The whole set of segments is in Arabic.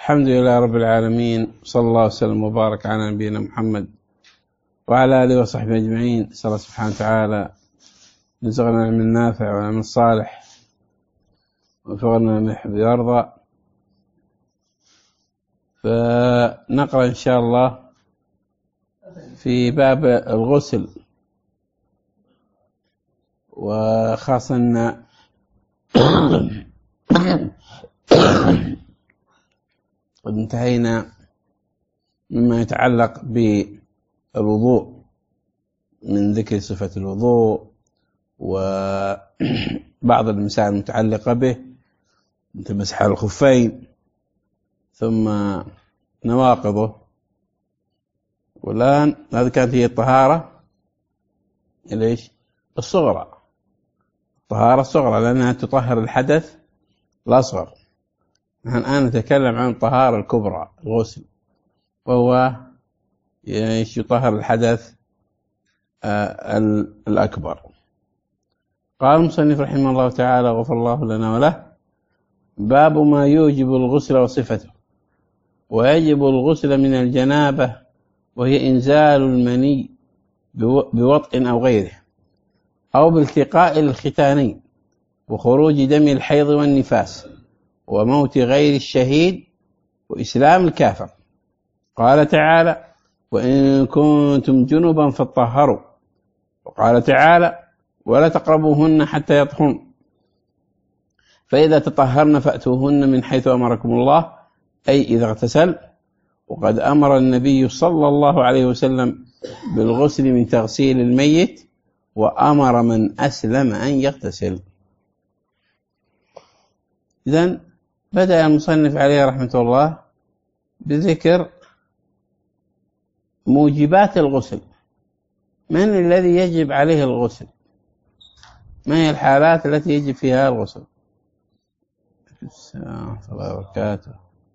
الحمد لله رب العالمين، صلى الله وسلم وبارك على نبينا محمد وعلى آله وصحبه أجمعين. نسأل الله سبحانه وتعالى رزقنا العلم النافع والعمل الصالح ووفقنا لما يحب ويرضى. فنقرأ إن شاء الله في باب الغسل، وخاصة أن قد انتهينا مما يتعلق بالوضوء من ذكر صفة الوضوء وبعض المسائل المتعلقة به مثل مسح الخفين ثم نواقضه. والآن هذه كانت هي الطهارة ليش الصغرى، الطهارة الصغرى لأنها تطهر الحدث الأصغر. نحن الآن نتكلم عن الطهارة الكبرى الغسل، وهو يطهر الحدث الأكبر. قال المصنف رحمه الله تعالى غفر الله لنا وله: باب ما يوجب الغسل وصفته. ويجب الغسل من الجنابة، وهي إنزال المني بوطء أو غيره، أو بالتقاء الختانين، وخروج دم الحيض والنفاس، وموت غير الشهيد، وإسلام الكافر. قال تعالى: وإن كنتم جنبا فاطهروا. وقال تعالى: ولا تقربوهن حتى يطهرن، فإذا تطهرن فأتوهن من حيث أمركم الله، أي إذا اغتسل. وقد أمر النبي صلى الله عليه وسلم بالغسل من تغسيل الميت، وأمر من أسلم أن يغتسل. إذن بدأ المصنف عليه رحمة الله بذكر موجبات الغسل. من الذي يجب عليه الغسل؟ ما هي الحالات التي يجب فيها الغسل؟ السلام ورحمة الله وبركاته.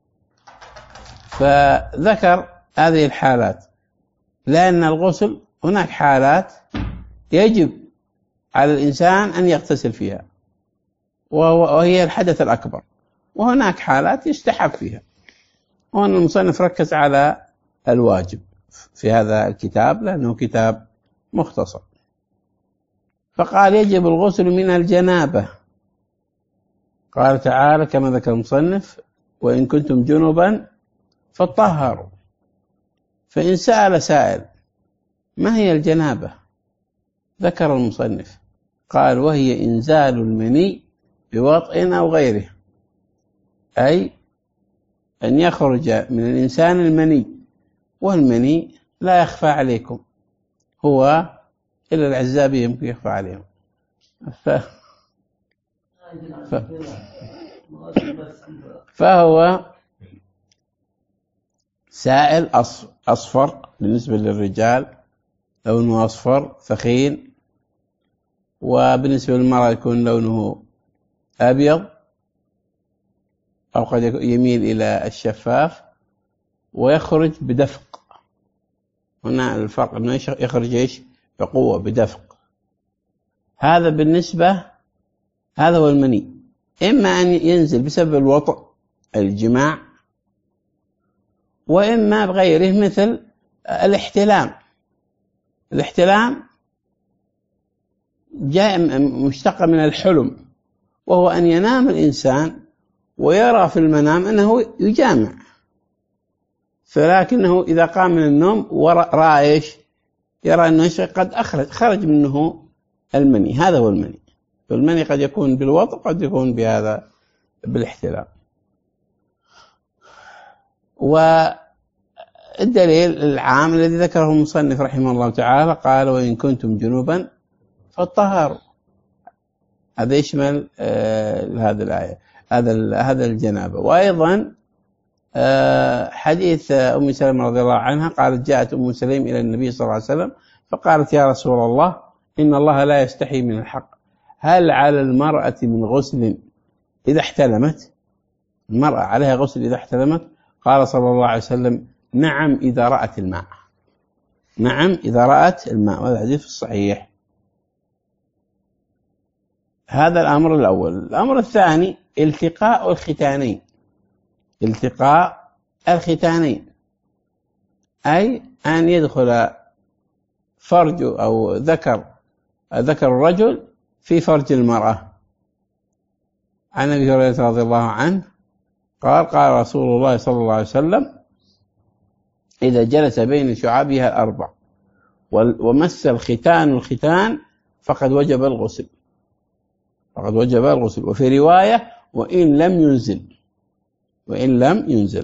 فذكر هذه الحالات لأن الغسل هناك حالات يجب على الإنسان أن يغتسل فيها وهي الحدث الأكبر، وهناك حالات يستحب فيها. وأن المصنف ركز على الواجب في هذا الكتاب لأنه كتاب مختصر، فقال يجب الغسل من الجنابة. قال تعالى كما ذكر المصنف: وإن كنتم جنبا فاطهروا. فإن سأل سائل ما هي الجنابة؟ ذكر المصنف قال: وهي إنزال المني بوطء أو غيره، أي أن يخرج من الإنسان المني، والمني لا يخفى عليكم، هو إلا العزابية يمكن يخفى عليهم. فهو سائل أصفر بالنسبة للرجال، لونه أصفر ثخين، وبالنسبة للمرأة يكون لونه أبيض أو قد يميل إلى الشفاف، ويخرج بدفق. هنا الفرق أنه يخرج إيش؟ بقوة، بدفق. هذا بالنسبة، هذا هو المني. إما أن ينزل بسبب الوطء الجماع، وإما بغيره مثل الاحتلام. الاحتلام جاء مشتق من الحلم، وهو أن ينام الإنسان ويرى في المنام أنه يجامع، فلكنه إذا قام من النوم ورأى إيش؟ يرى أنه قد خرج منه المني. هذا هو المني. والمني قد يكون بالوطء، قد يكون بهذا بالاحتلام. والدليل العام الذي ذكره المصنف رحمه الله تعالى قال: وإن كنتم جنوبا فاطهروا. هذا يشمل هذه الآية، هذا الجنابة. وأيضا حديث أم سلمة رضي الله عنها قالت: جاءت أم سليم إلى النبي صلى الله عليه وسلم فقالت: يا رسول الله، إن الله لا يستحي من الحق، هل على المرأة من غسل إذا احتلمت؟ المرأة عليها غسل إذا احتلمت؟ قال صلى الله عليه وسلم: نعم إذا رأت الماء. نعم إذا رأت الماء. وهذا حديث الصحيح. هذا الأمر الأول. الأمر الثاني: التقاء الختانين. التقاء الختانين، أي أن يدخل فرج أو ذكر الرجل في فرج المرأة. عن أبي هريرة رضي الله عنه قال قال رسول الله صلى الله عليه وسلم: إذا جلس بين شعابها الأربع ومس الختان فقد وجب الغسل. وفي رواية: وإن لم ينزل.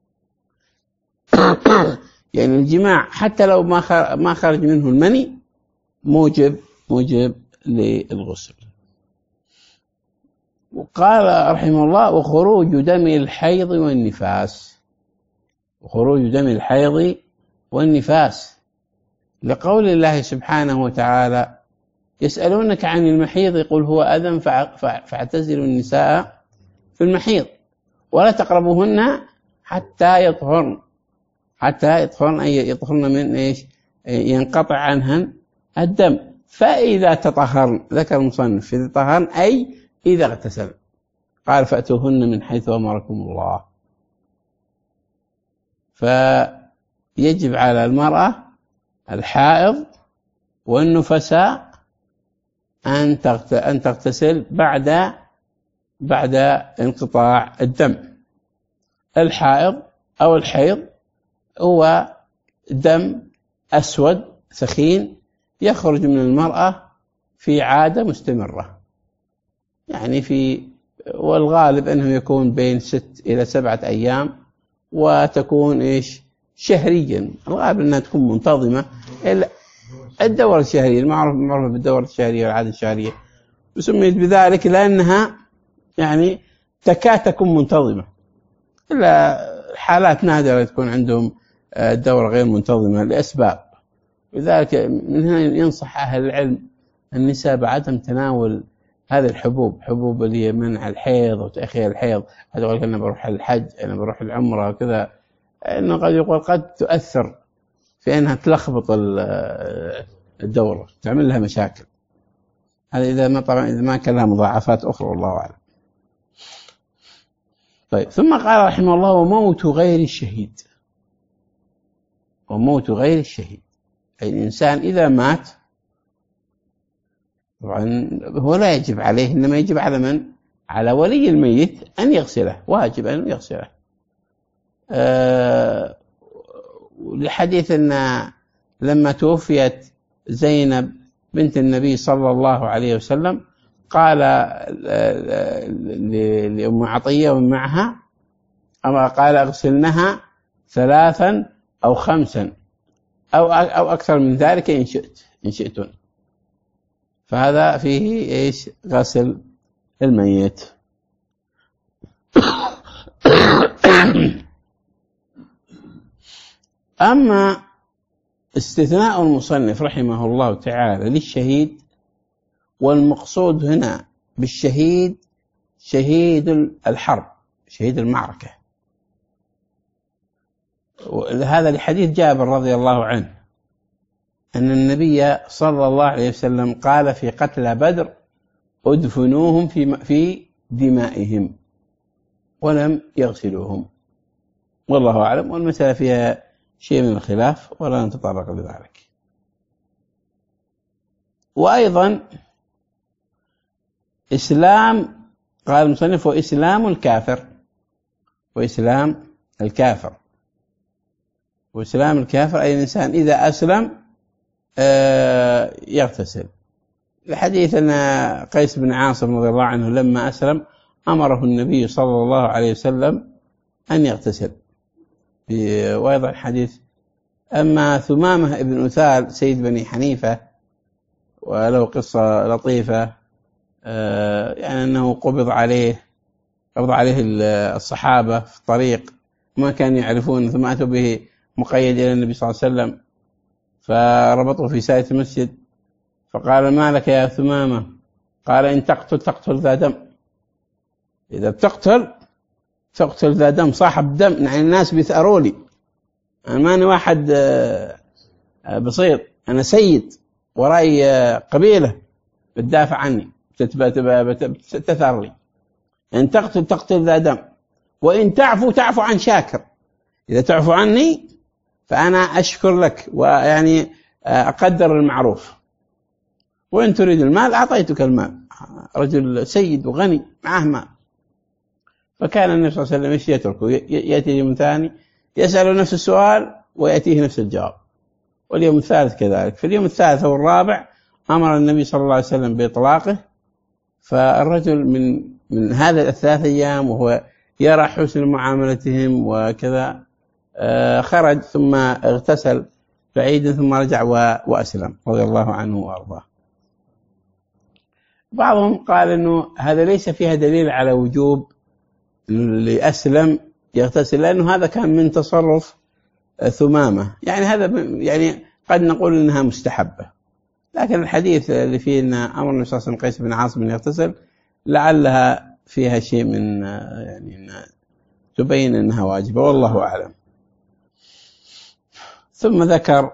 يعني الجماع حتى لو ما خرج منه المني موجب للغسل. وقال رحمه الله: وخروج دم الحيض والنفاس لقول الله سبحانه وتعالى: يسألونك عن المحيض قل هو أذى فاعتزلوا النساء في المحيض ولا تقربوهن حتى يطهرن أي يطهرن من إيش؟ ينقطع عنهن الدم. فإذا تطهرن، ذكر المصنف إذا طهرن أي إذا اغتسل، قال: فأتوهن من حيث أمركم الله. فيجب على المرأة الحائض والنفساء أن تغتسل بعد انقطاع الدم. الحائض أو الحيض هو دم أسود ثخين يخرج من المرأة في عادة مستمرة، يعني والغالب أنه يكون بين 6 إلى 7 أيام، وتكون إيش؟ شهريا. الغالب أنها تكون منتظمة. الدورة الشهرية المعروفة بالدورة الشهرية والعادة الشهرية، وسميت بذلك لأنها يعني تكاد تكون منتظمة، إلا حالات نادرة تكون عندهم الدورة غير منتظمة لأسباب. لذلك من هنا ينصح أهل العلم النساء بعدم تناول هذه الحبوب، حبوب اللي هي منع الحيض وتأخير الحيض. هذا يقول أنا بروح الحج، أنا بروح العمرة وكذا، إنه قد تؤثر في أنها تلخبط الدورة، تعمل لها مشاكل. هذا طبعا إذا ما كان لها مضاعفات أخرى، والله أعلم. طيب، ثم قال رحمه الله: وموت غير الشهيد. أي الإنسان إذا مات طبعا هو لا يجب عليه، إنما يجب على من؟ على ولي الميت أن يغسله، واجب أن يغسله. لحديث أن لما توفيت زينب بنت النبي صلى الله عليه وسلم قال لأم عطية ومن معها، أما قال: اغسلنها 3 أو 5 أو أكثر من ذلك إن شئتن. فهذا فيه إيش؟ غسل الميت. أما استثناء المصنف رحمه الله تعالى للشهيد، والمقصود هنا بالشهيد شهيد الحرب، شهيد المعركة. هذا لحديث جابر رضي الله عنه أن النبي صلى الله عليه وسلم قال في قتلى بدر: ادفنوهم في دمائهم ولم يغسلوهم. والله أعلم، والمسألة فيها شيء من الخلاف ولا نتطرق لذلك. وأيضا قال المصنف: وإسلام الكافر أي الإنسان إذا أسلم يغتسل. الحديث أن قيس بن عاصم رضي الله عنه لما أسلم أمره النبي صلى الله عليه وسلم أن يغتسل. وأيضا حديث أما ثمامة ابن أثال سيد بني حنيفة، وله قصة لطيفة، يعني أنه قبض عليه الصحابة في الطريق، ما كانوا يعرفون، ثم أتوا به مقيد إلى النبي صلى الله عليه وسلم، فربطوا في ساية المسجد، فقال: ما لك يا ثمامة؟ قال: إن تقتل ذا دم. إذا بتقتل ذا دم، صاحب دم، يعني الناس بيثأروا لي، أنا ماني واحد بسيط، أنا سيد وراي قبيلة بتدافع عني، بتثأر لي. إن تقتل ذا دم، وإن تعفو عن شاكر، إذا تعفو عني فأنا أشكر لك ويعني أقدر المعروف، وإن تريد المال أعطيتك المال. رجل سيد وغني معه مال. فكان النبي صلى الله عليه وسلم ايش يتركه؟ يأتي يوم ثاني يسأل نفس السؤال ويأتيه نفس الجواب، واليوم الثالث كذلك. في اليوم الثالث أو الرابع أمر النبي صلى الله عليه وسلم بإطلاقه. فالرجل من هذا الثلاث أيام وهو يرى حسن معاملتهم وكذا خرج ثم اغتسل بعيدا ثم رجع وأسلم رضي الله عنه وأرضاه. بعضهم قال إنه هذا ليس فيها دليل على وجوب اللي أسلم يغتسل، لأنه هذا كان من تصرف ثمامة، يعني هذا يعني قد نقول إنها مستحبة. لكن الحديث اللي فيه أن أمر النبي صلى الله عليه وسلم قيس بن عاصم أن يغتسل لعلها فيها شيء من يعني تبين أنها واجبة، والله أعلم. ثم ذكر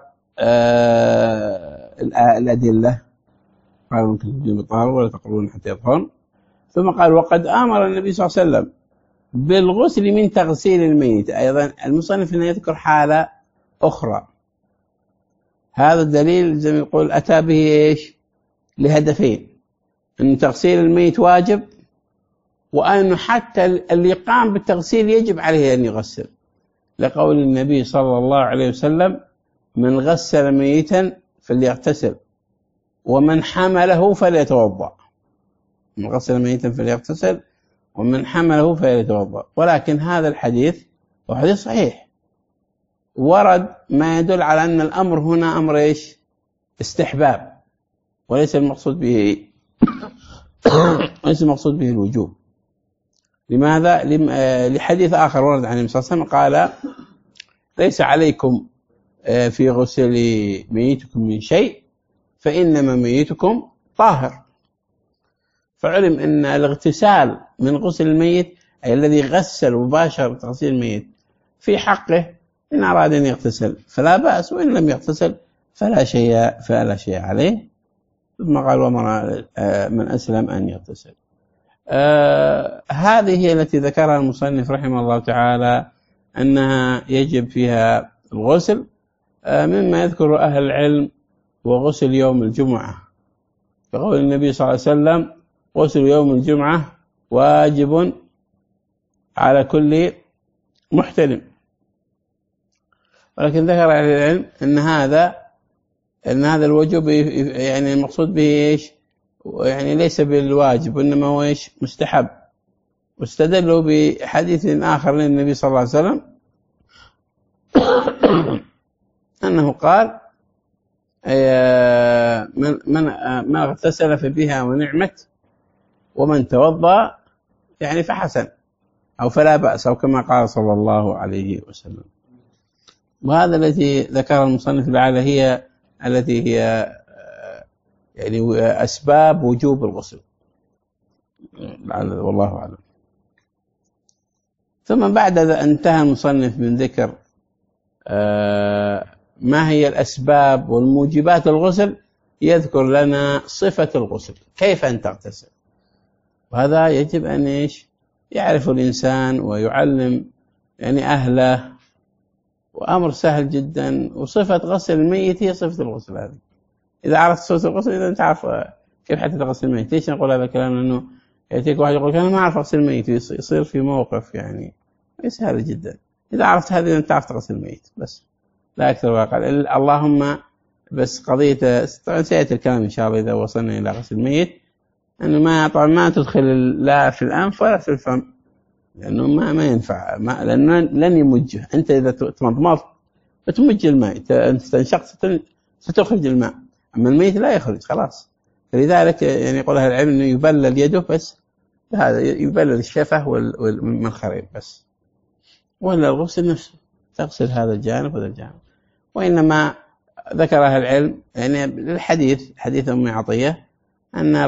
الأدلة، قال ممكن تجدون بالطهارة ولا تقرؤون حتى يطهرن. ثم قال وقد أمر النبي صلى الله عليه وسلم بالغسل من تغسيل الميت. أيضا المصنف هنا يذكر حالة أخرى. هذا الدليل زي ما يقول أتى به إيش؟ لهدفين: أن تغسيل الميت واجب، وأنه حتى اللي قام بالتغسيل يجب عليه أن يغسل، لقول النبي صلى الله عليه وسلم: من غسل ميتا فليغتسل ومن حمله فليتوضأ. من غسل ميتا فليغتسل ومن حمله فليتوضأ. ولكن هذا الحديث هو حديث صحيح، ورد ما يدل على أن الأمر هنا أمر إيش؟ استحباب، وليس المقصود به ليس المقصود به الوجوب. لماذا؟ لحديث آخر ورد عن النبي صلى الله عليه وسلم قال: ليس عليكم في غسل ميتكم من شيء فإنما ميتكم طاهر. فعلم أن الاغتسال من غسل الميت أي الذي غسل وباشر تغسيل الميت في حقه، إن أراد أن يغتسل فلا بأس، وإن لم يغتسل فلا شيء عليه. ثم قال: ومر من أسلم أن يغتسل. هذه هي التي ذكرها المصنف رحمه الله تعالى أنها يجب فيها الغسل. مما يذكر أهل العلم وغسل يوم الجمعة، فقول النبي صلى الله عليه وسلم: غسل يوم الجمعة واجب على كل محتلم. ولكن ذكر أهل العلم أن هذا الوجوب يعني المقصود به إيش؟ يعني ليس بالواجب، وإنما هو إيش؟ مستحب. واستدلوا بحديث آخر للنبي صلى الله عليه وسلم أنه قال: من اغتسل فبها ونعمت، ومن توضأ يعني فحسن أو فلا بأس، أو كما قال صلى الله عليه وسلم. وهذا الذي ذكر المصنف لعل هي التي هي يعني أسباب وجوب الغسل، والله أعلم. ثم بعد ذا انتهى المصنف من ذكر ما هي الأسباب والموجبات الغسل، يذكر لنا صفة الغسل، كيف أن تغتسل. وهذا يجب أن إيش؟ يعرف الإنسان ويعلم يعني أهله، وأمر سهل جدا. وصفة غسل الميت هي صفة الغسل هذه. إذا عرفت صفة الغسل إذا تعرف كيف حتى تغسل الميت. ليش نقول هذا الكلام؟ لأنه يأتيك واحد يقول أنا ما أعرف أغسل الميت، يصير في موقف يعني سهل جدا. إذا عرفت هذه أنت تعرف تغسل الميت بس، لا أكثر ولا أقل. اللهم بس قضية طبعا سيأتي الكلام إن شاء الله إذا وصلنا إلى غسل الميت، أنه طبعا ما تدخل لا في الأنف ولا في الفم، لأنه ما ينفع، لأنه لن يمجه. أنت إذا تمضمض بتمج الماء، أنت استنشقت ستخرج الماء، أما الميت لا يخرج خلاص. فلذلك يعني يقول أهل العلم أنه يبلل يده بس، هذا يبلل الشفة والمنخرين بس، ولا الغسل نفسه تغسل هذا الجانب وهذا الجانب. وإنما ذكر أهل العلم يعني الحديث حديث أم عطية أن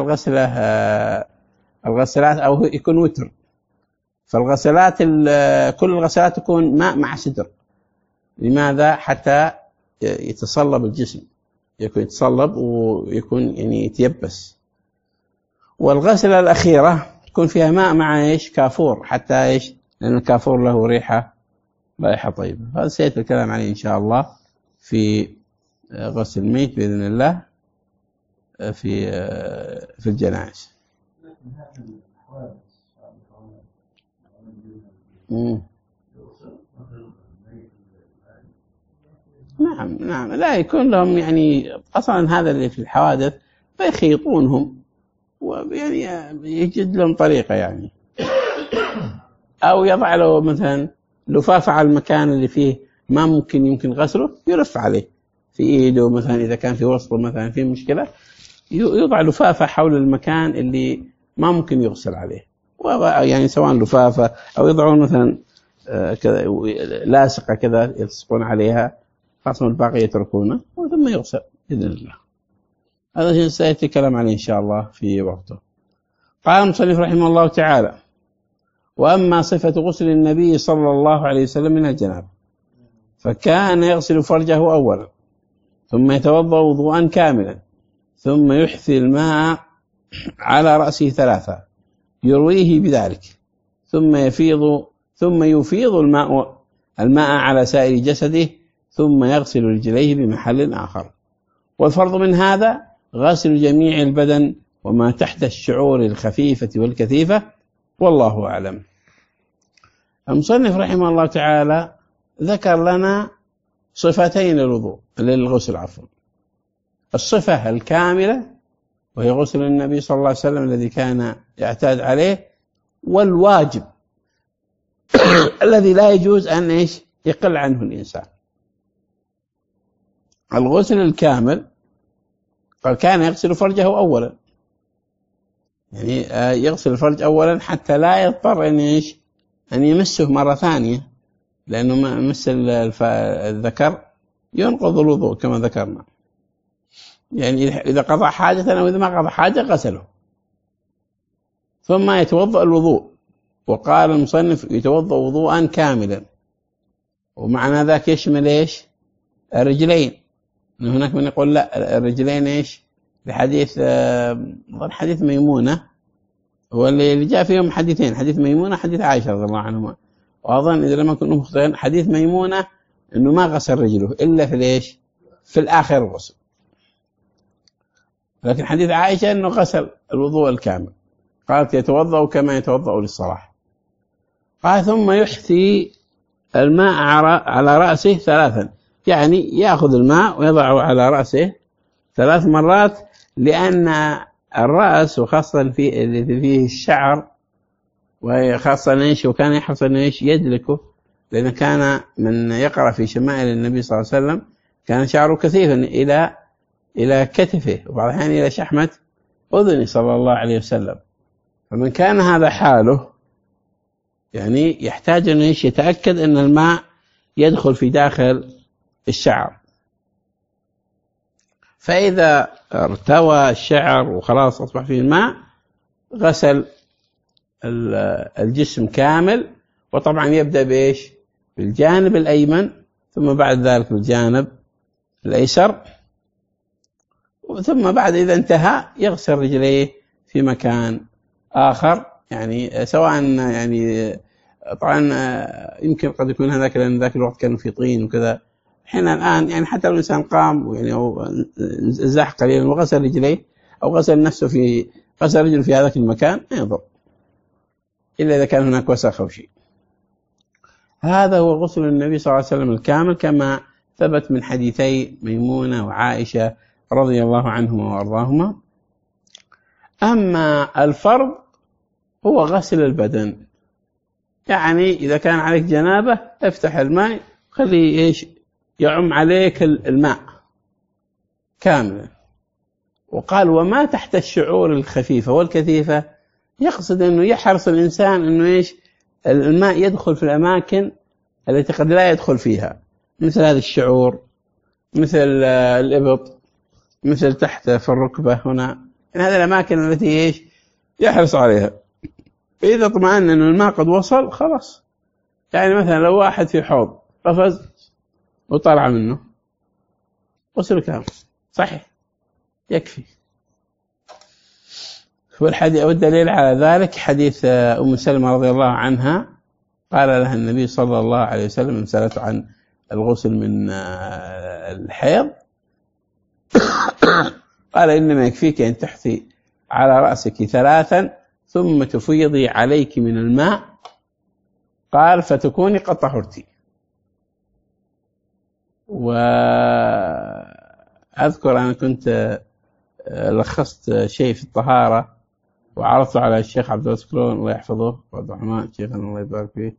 الغسلات أو يكون وتر، فالغسلات كل الغسلات تكون ماء مع سدر. لماذا؟ حتى يتصلب الجسم، يكون يتصلب ويكون يعني يتيبس. والغسلة الأخيرة تكون فيها ماء مع إيش؟ كافور، حتى إيش؟ لأن الكافور له رائحة طيبة. هذا سيأتي الكلام عليه إن شاء الله في غسل الميت بإذن الله في الجنائز. نعم لا يكون لهم يعني أصلا هذا اللي في الحوادث فيخيطونهم ويعني يجد لهم طريقة يعني، أو يضع له مثلا لفافة على المكان اللي فيه ما يمكن غسله، يلف عليه في إيده مثلا إذا كان في وسطه مثلا في مشكلة، يضع لفافة حول المكان اللي ما ممكن يغسل عليه، يعني سواء لفافة أو يضعون مثلا كذا لاصقة كذا يلصقون عليها، خاصة الباقي يتركونه ثم يغسل بإذن الله. هذا شيء سيأتي الكلام عليه إن شاء الله في وقته. قال المصنف رحمه الله تعالى: وأما صفة غسل النبي صلى الله عليه وسلم من الجنابة فكان يغسل فرجه أولا ثم يتوضأ وضوءا كاملا ثم يحثي الماء على رأسه 3 يرويه بذلك ثم يفيض الماء على سائر جسده ثم يغسل رجليه بمحل آخر. والفرض من هذا غسل جميع البدن وما تحت الشعور الخفيفة والكثيفة، والله أعلم. المصنف رحمه الله تعالى ذكر لنا صفتين للغسل عفوا: الصفة الكاملة وهي غسل النبي صلى الله عليه وسلم الذي كان يعتاد عليه، والواجب الذي لا يجوز أن يقل عنه الإنسان. الغسل الكامل قال كان يغسل فرجه أولا، يعني يغسل الفرج أولا حتى لا يضطر أن يمسه مرة ثانية، لأنه مس الذكر ينقض الوضوء كما ذكرنا، يعني إذا قضى حاجة أو إذا ما قضى حاجة غسله ثم يتوضأ الوضوء. وقال المصنف يتوضأ وضوءا كاملا، ومعنى ذاك يشمل الرجلين. هناك من يقول لا الرجلين لحديث حديث ميمونة، هو اللي جاء فيهم حديثين، حديث ميمونة حديث عائشة رضي الله عنهما، وأظن إذا لم يكن مخطئا حديث ميمونة إنه ما غسل رجله إلا في الآخر الغسل، لكن حديث عائشة إنه غسل الوضوء الكامل. قالت يتوضأ كما يتوضأ للصلاة. قال ثم يحثي الماء على رأسه 3، يعني يأخذ الماء ويضعه على رأسه 3 مرات، لأن الرأس وخاصة فيه الشعر، وخاصة وكان يحرص أن يدلكه، لأن كان من يقرأ في شمائل النبي صلى الله عليه وسلم كان شعره كثيفا إلى كتفه وبعض الأحيان إلى شحمة أذنه صلى الله عليه وسلم. فمن كان هذا حاله يعني يحتاج أن يتأكد أن الماء يدخل في داخل الشعر، فإذا ارتوى الشعر وخلاص أصبح فيه الماء غسل الجسم كامل، وطبعا يبدأ بالجانب الأيمن ثم بعد ذلك بالجانب الأيسر، ثم بعد إذا انتهى يغسل رجليه في مكان آخر، يعني سواء يعني طبعا يمكن قد يكون هذاك لأن ذاك الوقت كانوا في طين وكذا. حين الآن يعني حتى لو الإنسان قام يعني أو زاح قليلا وغسل رجليه أو غسل نفسه غسل رجله في هذاك المكان ما يضر، إلا إذا كان هناك وسخ أو شيء. هذا هو غسل النبي صلى الله عليه وسلم الكامل كما ثبت من حديثي ميمونة وعائشة رضي الله عنهما وأرضاهما. أما الفرض هو غسل البدن، يعني إذا كان عليك جنابة افتح الماء خليه يعم عليك الماء كاملا. وقال وما تحت الشعور الخفيفة والكثيفة، يقصد أنه يحرص الإنسان أنه الماء يدخل في الأماكن التي قد لا يدخل فيها، مثل هذا الشعور، مثل الإبط، مثل تحت في الركبة هنا، يعني هذه الأماكن التي يحرص عليها. فإذا اطمأن أن الماء قد وصل خلاص، يعني مثلا لو واحد في حوض قفز وطلع منه غسل كامل صحيح يكفي. والدليل على ذلك حديث أم سلمة رضي الله عنها قال لها النبي صلى الله عليه وسلم سألته عن الغسل من الحيض، قال إنما يكفيك أن تحثي على رأسك 3 ثم تفيضي عليك من الماء، قال فتكوني قد طهرتي. وأذكر أنا كنت لخصت شيء في الطهارة وعرضته على الشيخ عبد الرزاق الله يحفظه وعبد الرحمن شيخنا الله يبارك فيه،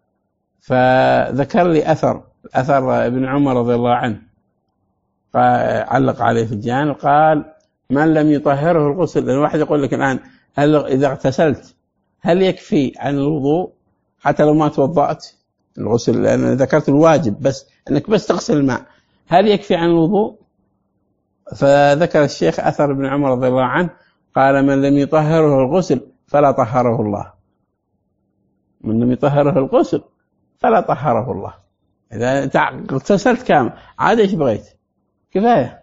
فذكر لي أثر ابن عمر رضي الله عنه، علق عليه في الجانب، قال من لم يطهره الغسل. لأن الواحد يقول لك الآن هل إذا اغتسلت هل يكفي عن الوضوء حتى لو ما توضأت الغسل؟ لأن ذكرت الواجب بس أنك بس تغسل الماء، هل يكفي عن الوضوء؟ فذكر الشيخ أثر ابن عمر رضي الله عنه قال من لم يطهره الغسل فلا طهره الله. من لم يطهره الغسل فلا طهره الله. إذا أنت اغتسلت كامل عاد إيش بغيت؟ كفاية.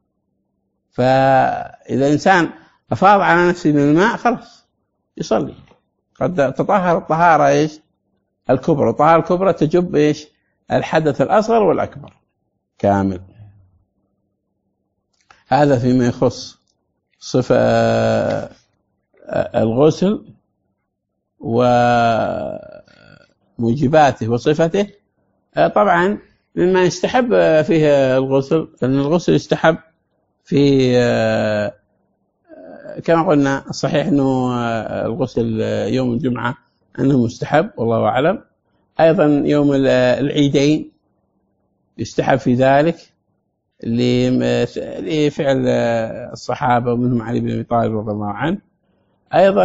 فإذا الإنسان أفاض على نفسه من الماء خلاص يصلي، قد تطهر الطهارة إيش الكبرى. الطهارة الكبرى تجب إيش الحدث الأصغر والأكبر كامل. هذا فيما يخص صفة الغسل وموجباته وصفته. طبعا مما يستحب فيه الغسل، لأن الغسل يستحب في كما قلنا الصحيح أنه الغسل يوم الجمعة أنه مستحب والله أعلم. أيضا يوم العيدين يستحب في ذلك لفعل الصحابة ومنهم علي بن أبي طالب رضي الله عنه. أيضا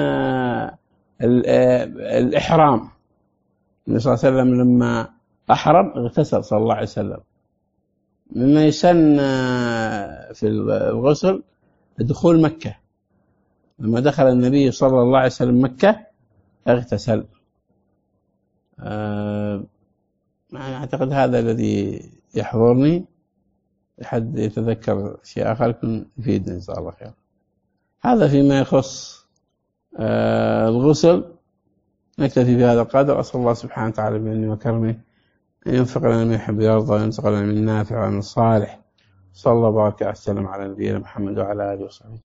الإحرام، النبي صلى الله عليه وسلم لما أحرم اغتسل صلى الله عليه وسلم. مما يسن في الغسل دخول مكة، لما دخل النبي صلى الله عليه وسلم مكة اغتسل. أعتقد هذا الذي يحضرني، حد يتذكر شيء آخر يكون يفيدنا إن شاء الله خير. هذا فيما يخص الغسل. نكتفي بهذا القدر. أسأل الله سبحانه وتعالى بأنه وكرمه أن ينفق لنا ما يحب ويرضى وينسق لنا من النافع ومن الصالح. صلى الله وبارك وسلم على نبينا محمد وعلى آله وصحبه.